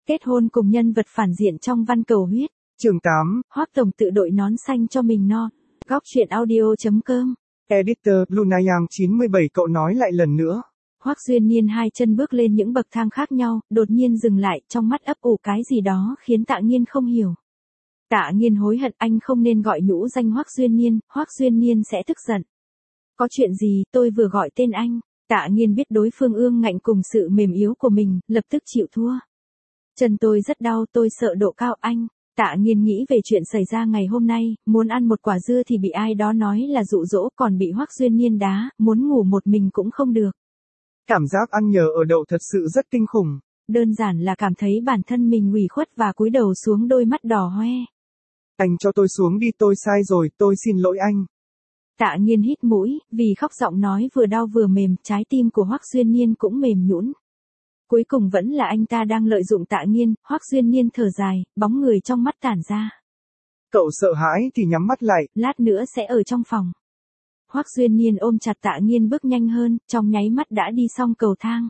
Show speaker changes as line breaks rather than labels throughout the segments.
Kết hôn cùng nhân vật phản diện trong Văn Cầu Huyết.
Chương 8.
Hoắc tổng tự đội nón xanh cho mình no. Góc truyện audio.com.
Editor Lunayang 97 cậu nói lại lần nữa.
Hoắc Duyên Niên hai chân bước lên những bậc thang khác nhau, đột nhiên dừng lại, trong mắt ấp ủ cái gì đó khiến Tạ Nghiên không hiểu. Tạ Nghiên hối hận, anh không nên gọi nhũ danh Hoắc Duyên Niên, Hoắc Duyên Niên sẽ tức giận. Có chuyện gì, tôi vừa gọi tên anh. Tạ Nghiên biết đối phương ương ngạnh cùng sự mềm yếu của mình, lập tức chịu thua. Chân tôi rất đau, tôi sợ độ cao anh. Tạ Nghiên nghĩ về chuyện xảy ra ngày hôm nay, muốn ăn một quả dưa thì bị ai đó nói là dụ dỗ, còn bị Hoắc Duyên Niên đá, muốn ngủ một mình cũng không được.
Cảm giác ăn nhờ ở đậu thật sự rất kinh khủng.
Đơn giản là cảm thấy bản thân mình ủy khuất và cúi đầu xuống, đôi mắt đỏ hoe.
Anh cho tôi xuống đi, tôi sai rồi, tôi xin lỗi anh.
Tạ Nghiên hít mũi, vì khóc giọng nói vừa đau vừa mềm, trái tim của Hoắc Duyên Niên cũng mềm nhũn. Cuối cùng vẫn là anh ta đang lợi dụng Tạ Nghiên. Hoắc Duyên Niên thở dài, bóng người trong mắt tản ra.
Cậu sợ hãi thì nhắm mắt lại.
Lát nữa sẽ ở trong phòng. Hoắc Duyên Niên ôm chặt Tạ Nghiên bước nhanh hơn, trong nháy mắt đã đi xong cầu thang.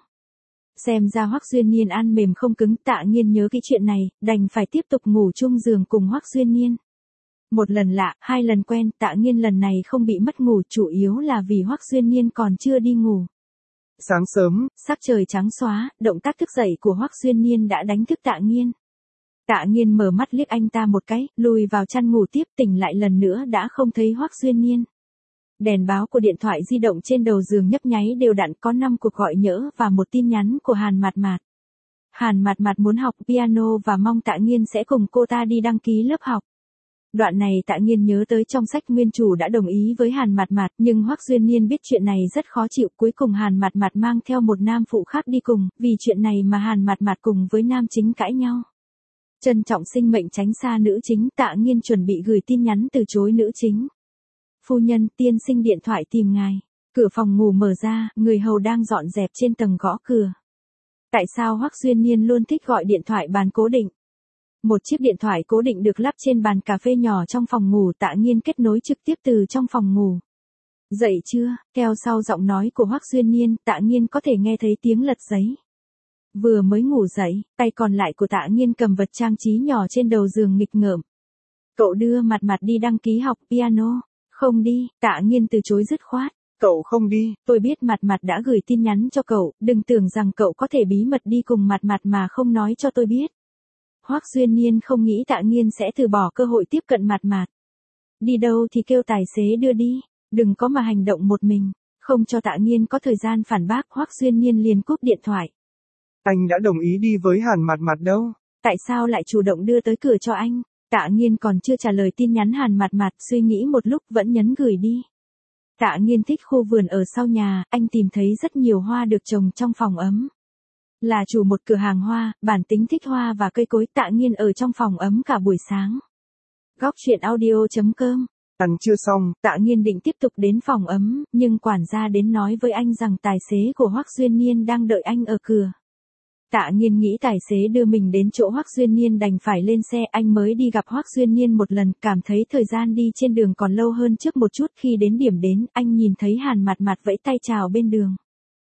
Xem ra Hoắc Duyên Niên ăn mềm không cứng, Tạ Nghiên nhớ cái chuyện này, đành phải tiếp tục ngủ chung giường cùng Hoắc Duyên Niên. Một lần lạ, hai lần quen, Tạ Nghiên lần này không bị mất ngủ, chủ yếu là vì Hoắc Duyên Niên còn chưa đi ngủ.
Sáng sớm,
sắc trời trắng xóa, động tác thức dậy của Hoắc Duyên Niên đã đánh thức Tạ Nghiên. Tạ Nghiên mở mắt liếc anh ta một cái, lùi vào chăn ngủ tiếp, tỉnh lại lần nữa đã không thấy Hoắc Duyên Niên. Đèn báo của điện thoại di động trên đầu giường nhấp nháy đều đặn, có 5 cuộc gọi nhỡ và một tin nhắn của Hàn Mạt Mạt. Hàn Mạt Mạt muốn học piano và mong Tạ Nghiên sẽ cùng cô ta đi đăng ký lớp học. Đoạn này Tạ Nghiên nhớ tới trong sách nguyên chủ đã đồng ý với Hàn Mạt Mạt, nhưng Hoắc Duyên Niên biết chuyện này rất khó chịu, cuối cùng Hàn Mạt Mạt mang theo một nam phụ khác đi cùng, vì chuyện này mà Hàn Mạt Mạt cùng với nam chính cãi nhau. Trân trọng sinh mệnh tránh xa nữ chính, Tạ Nghiên chuẩn bị gửi tin nhắn từ chối nữ chính. Phu nhân, tiên sinh điện thoại tìm ngài. Cửa phòng ngủ mở ra, người hầu đang dọn dẹp trên tầng gõ cửa. Tại sao Hoắc Duyên Niên luôn thích gọi điện thoại bàn cố định? Một chiếc điện thoại cố định được lắp trên bàn cà phê nhỏ trong phòng ngủ, Tạ Nghiên kết nối trực tiếp từ trong phòng ngủ. Dậy chưa? Theo sau giọng nói của Hoắc Duyên Niên, Tạ Nghiên có thể nghe thấy tiếng lật giấy. Vừa mới ngủ dậy, tay còn lại của Tạ Nghiên cầm vật trang trí nhỏ trên đầu giường nghịch ngợm. Cậu đưa Mạt Mạt đi đăng ký học piano. Không đi, Tạ Nghiên từ chối dứt khoát.
Cậu không đi.
Tôi biết Mạt Mạt đã gửi tin nhắn cho cậu, đừng tưởng rằng cậu có thể bí mật đi cùng Mạt Mạt mà không nói cho tôi biết. Hoắc Duyên Niên không nghĩ Tạ Nghiên sẽ từ bỏ cơ hội tiếp cận Mạt Mạt. Đi đâu thì kêu tài xế đưa đi, đừng có mà hành động một mình. Không cho Tạ Nghiên có thời gian phản bác, Hoắc Duyên Niên liền cúp điện thoại.
Anh đã đồng ý đi với Hàn Mạt Mạt đâu.
Tại sao lại chủ động đưa tới cửa cho anh? Tạ Nghiên còn chưa trả lời tin nhắn Hàn Mạt Mạt, suy nghĩ một lúc vẫn nhấn gửi đi. Tạ Nghiên thích khu vườn ở sau nhà, anh tìm thấy rất nhiều hoa được trồng trong phòng ấm. Là chủ một cửa hàng hoa, bản tính thích hoa và cây cối, Tạ Nghiên ở trong phòng ấm cả buổi sáng. Góc truyện audio.com.
Ăn chưa xong,
Tạ Nghiên định tiếp tục đến phòng ấm, nhưng quản gia đến nói với anh rằng tài xế của Hoắc Duyên Niên đang đợi anh ở cửa. Tạ Nghiên nghĩ tài xế đưa mình đến chỗ Hoắc Duyên Niên đành phải lên xe, anh mới đi gặp Hoắc Duyên Niên một lần, cảm thấy thời gian đi trên đường còn lâu hơn trước một chút. Khi đến điểm đến, anh nhìn thấy Hàn Mạt Mạt vẫy tay chào bên đường.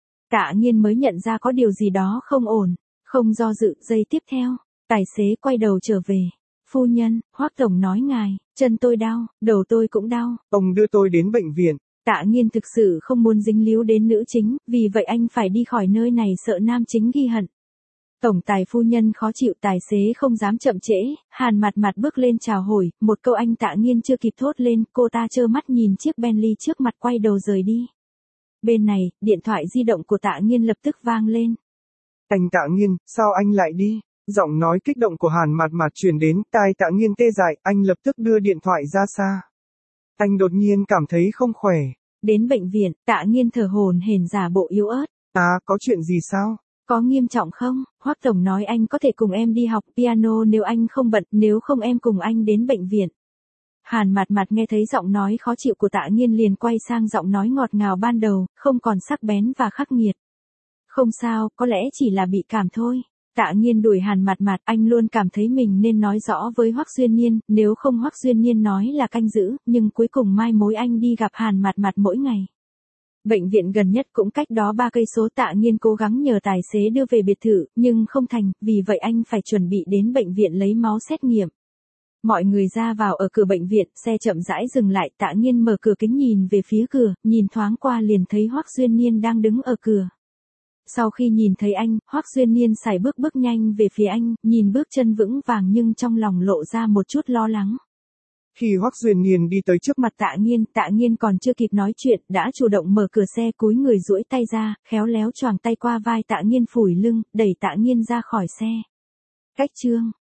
Tạ Nghiên mới nhận ra có điều gì đó không ổn, không do dự, giây tiếp theo, tài xế quay đầu trở về. Phu nhân, Hoắc tổng nói ngài, chân tôi đau, đầu tôi cũng đau.
Ông đưa tôi đến bệnh viện.
Tạ Nghiên thực sự không muốn dính líu đến nữ chính, vì vậy anh phải đi khỏi nơi này sợ nam chính ghi hận. Tổng tài phu nhân khó chịu, tài xế không dám chậm trễ, Hàn Mạt Mạt bước lên chào hỏi, một câu anh Tạ Nghiên chưa kịp thốt lên, cô ta trơ mắt nhìn chiếc Bentley trước mặt quay đầu rời đi. Bên này, điện thoại di động của Tạ Nghiên lập tức vang lên.
Anh Tạ Nghiên, sao anh lại đi? Giọng nói kích động của Hàn Mạt Mạt truyền đến, tai Tạ Nghiên tê dại, anh lập tức đưa điện thoại ra xa. Anh đột nhiên cảm thấy không khỏe.
Đến bệnh viện, Tạ Nghiên thở hổn hển giả bộ yếu ớt.
À, có chuyện gì sao?
Có nghiêm trọng không? Hoắc tổng nói anh có thể cùng em đi học piano nếu anh không bận, nếu không em cùng anh đến bệnh viện. Hàn Mạt Mạt nghe thấy giọng nói khó chịu của Tạ Nghiên liền quay sang giọng nói ngọt ngào ban đầu, không còn sắc bén và khắc nghiệt. Không sao, có lẽ chỉ là bị cảm thôi. Tạ Nghiên đuổi Hàn Mạt Mạt, anh luôn cảm thấy mình nên nói rõ với Hoắc Duyên Niên, nếu không Hoắc Duyên Niên nói là canh giữ, nhưng cuối cùng mai mối anh đi gặp Hàn Mạt Mạt mỗi ngày. Bệnh viện gần nhất cũng cách đó 3 cây số. Tạ Nghiên cố gắng nhờ tài xế đưa về biệt thự, nhưng không thành, vì vậy anh phải chuẩn bị đến bệnh viện lấy máu xét nghiệm. Mọi người ra vào ở cửa bệnh viện, xe chậm rãi dừng lại, Tạ Nghiên mở cửa kính nhìn về phía cửa, nhìn thoáng qua liền thấy Hoắc Duyên Niên đang đứng ở cửa. Sau khi nhìn thấy anh, Hoắc Duyên Niên sải bước nhanh về phía anh, nhìn bước chân vững vàng nhưng trong lòng lộ ra một chút lo lắng.
Khi Hoắc Duyên Niên đi tới trước mặt Tạ Nghiên còn chưa kịp nói chuyện, đã chủ động mở cửa xe, cúi người duỗi tay ra, khéo léo choàng tay qua vai Tạ Nghiên phủi lưng, đẩy Tạ Nghiên ra khỏi xe. Cách chương